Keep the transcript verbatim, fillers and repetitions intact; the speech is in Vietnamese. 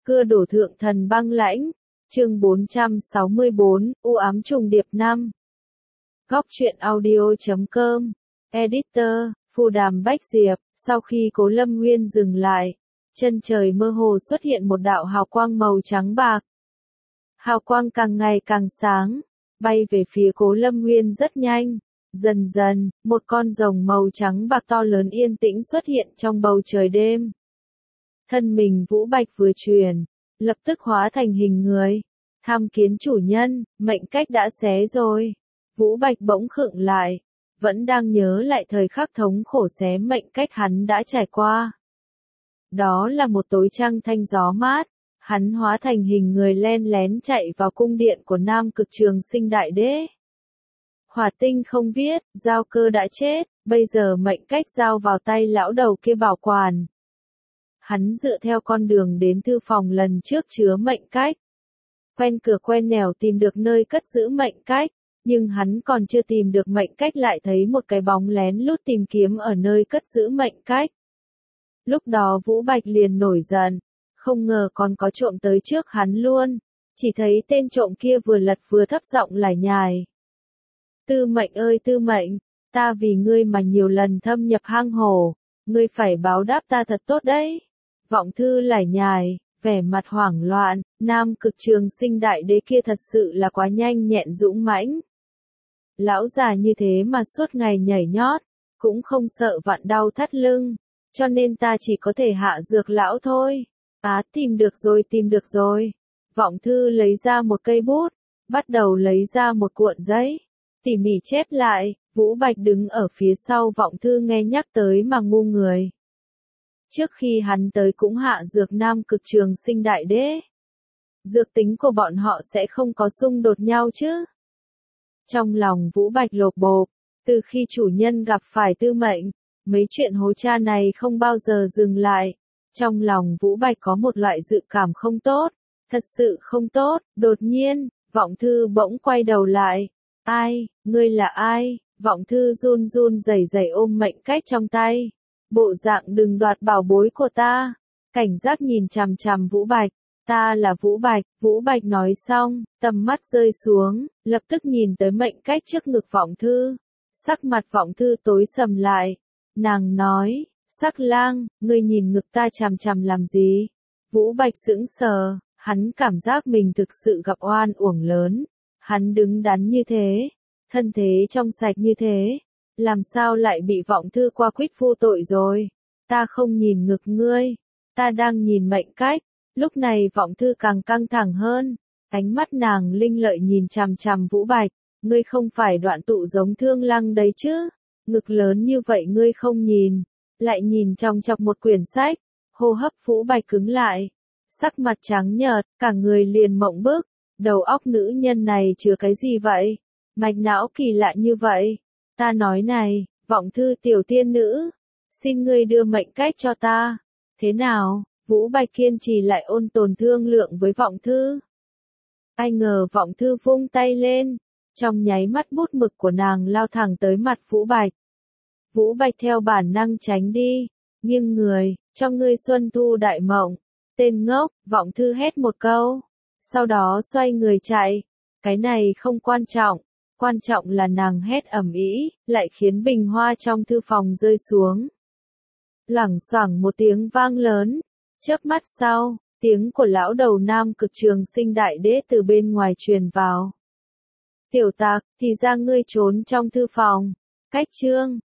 Cưa đổ thượng thần băng lãnh, chương bốn trăm sáu mươi bốn, u ám trùng điệp năm. Góc truyện audio.com, Editor, Phù Đàm Bách Diệp. Sau khi Cố Lâm Nguyên dừng lại, chân trời mơ hồ xuất hiện một đạo hào quang màu trắng bạc. Hào quang càng ngày càng sáng, bay về phía Cố Lâm Nguyên rất nhanh. Dần dần, một con rồng màu trắng bạc to lớn yên tĩnh xuất hiện trong bầu trời đêm. Thân mình Vũ Bạch vừa chuyển, lập tức hóa thành hình người. Tham kiến chủ nhân, mệnh cách đã xé rồi. Vũ Bạch bỗng khựng lại, vẫn đang nhớ lại thời khắc thống khổ xé mệnh cách hắn đã trải qua. Đó là một tối trăng thanh gió mát, hắn hóa thành hình người len lén chạy vào cung điện của Nam Cực Trường Sinh Đại Đế. Hỏa Tinh không viết, Giao Cơ đã chết, bây giờ mệnh cách giao vào tay lão đầu kia bảo quản. Hắn dựa theo con đường đến thư phòng lần trước chứa mệnh cách. Quen cửa quen nẻo tìm được nơi cất giữ mệnh cách, nhưng hắn còn chưa tìm được mệnh cách lại thấy một cái bóng lén lút tìm kiếm ở nơi cất giữ mệnh cách. Lúc đó Vũ Bạch liền nổi giận, không ngờ còn có trộm tới trước hắn luôn, chỉ thấy tên trộm kia vừa lật vừa thấp giọng lải nhải. Tư Mệnh ơi Tư Mệnh, ta vì ngươi mà nhiều lần thâm nhập hang hổ, ngươi phải báo đáp ta thật tốt đấy. Vọng thư lải nhải, vẻ mặt hoảng loạn, Nam Cực Trường Sinh Đại Đế kia thật sự là quá nhanh nhẹn dũng mãnh. Lão già như thế mà suốt ngày nhảy nhót, cũng không sợ vặn đau thắt lưng, cho nên ta chỉ có thể hạ dược lão thôi. Á tìm được rồi tìm được rồi. Vọng thư lấy ra một cây bút, bắt đầu lấy ra một cuộn giấy, tỉ mỉ chép lại. Vũ Bạch đứng ở phía sau Vọng thư nghe nhắc tới mà ngu người. Trước khi hắn tới cũng hạ dược Nam Cực Trường Sinh Đại Đế. Dược tính của bọn họ sẽ không có xung đột nhau chứ. Trong lòng Vũ Bạch lột bột, từ khi chủ nhân gặp phải Tư Mệnh, mấy chuyện hối cha này không bao giờ dừng lại. Trong lòng Vũ Bạch có một loại dự cảm không tốt, thật sự không tốt. Đột nhiên, Vọng thư bỗng quay đầu lại. Ai, ngươi là ai? Vọng thư run run rẩy rẩy ôm mệnh cách trong tay. Bộ dạng đừng đoạt bảo bối của ta. Cảnh giác nhìn chằm chằm Vũ Bạch. Ta là Vũ Bạch. Vũ Bạch nói xong, tầm mắt rơi xuống, lập tức nhìn tới mệnh cách trước ngực Vọng thư. Sắc mặt Vọng thư tối sầm lại. Nàng nói, Sắc Lang, ngươi nhìn ngực ta chằm chằm làm gì? Vũ Bạch sững sờ, hắn cảm giác mình thực sự gặp oan uổng lớn. Hắn đứng đắn như thế, thân thế trong sạch như thế, làm sao lại bị Vọng thư qua quýt phu tội rồi? Ta không nhìn ngực ngươi, ta đang nhìn mệnh cách. Lúc này Vọng thư càng căng thẳng hơn, ánh mắt nàng linh lợi nhìn chằm chằm Vũ Bạch. Ngươi không phải Đoạn Tụ giống Thương Lăng đấy chứ? Ngực lớn như vậy ngươi không nhìn, lại nhìn trong chọc một quyển sách. Hô hấp Vũ Bạch cứng lại, sắc mặt trắng nhợt, cả người liền mộng bức. Đầu óc nữ nhân này chứa cái gì vậy? Mạch não kỳ lạ như vậy. Ta nói này, Vọng thư tiểu tiên nữ, xin ngươi đưa mệnh cách cho ta. Thế nào? Vũ Bạch kiên trì lại ôn tồn thương lượng với Vọng thư. Ai ngờ Vọng thư vung tay lên, trong nháy mắt bút mực của nàng lao thẳng tới mặt Vũ Bạch. Vũ Bạch theo bản năng tránh đi, nghiêng người, cho ngươi xuân thu đại mộng. Tên ngốc, Vọng thư hét một câu, sau đó xoay người chạy. Cái này không quan trọng, quan trọng là nàng hét ầm ĩ, lại khiến bình hoa trong thư phòng rơi xuống. Loảng xoảng một tiếng vang lớn, chớp mắt sau, tiếng của lão đầu Nam Cực Trường Sinh Đại Đế từ bên ngoài truyền vào. Tiểu Tạc, thì ra ngươi trốn trong thư phòng. Cách chương,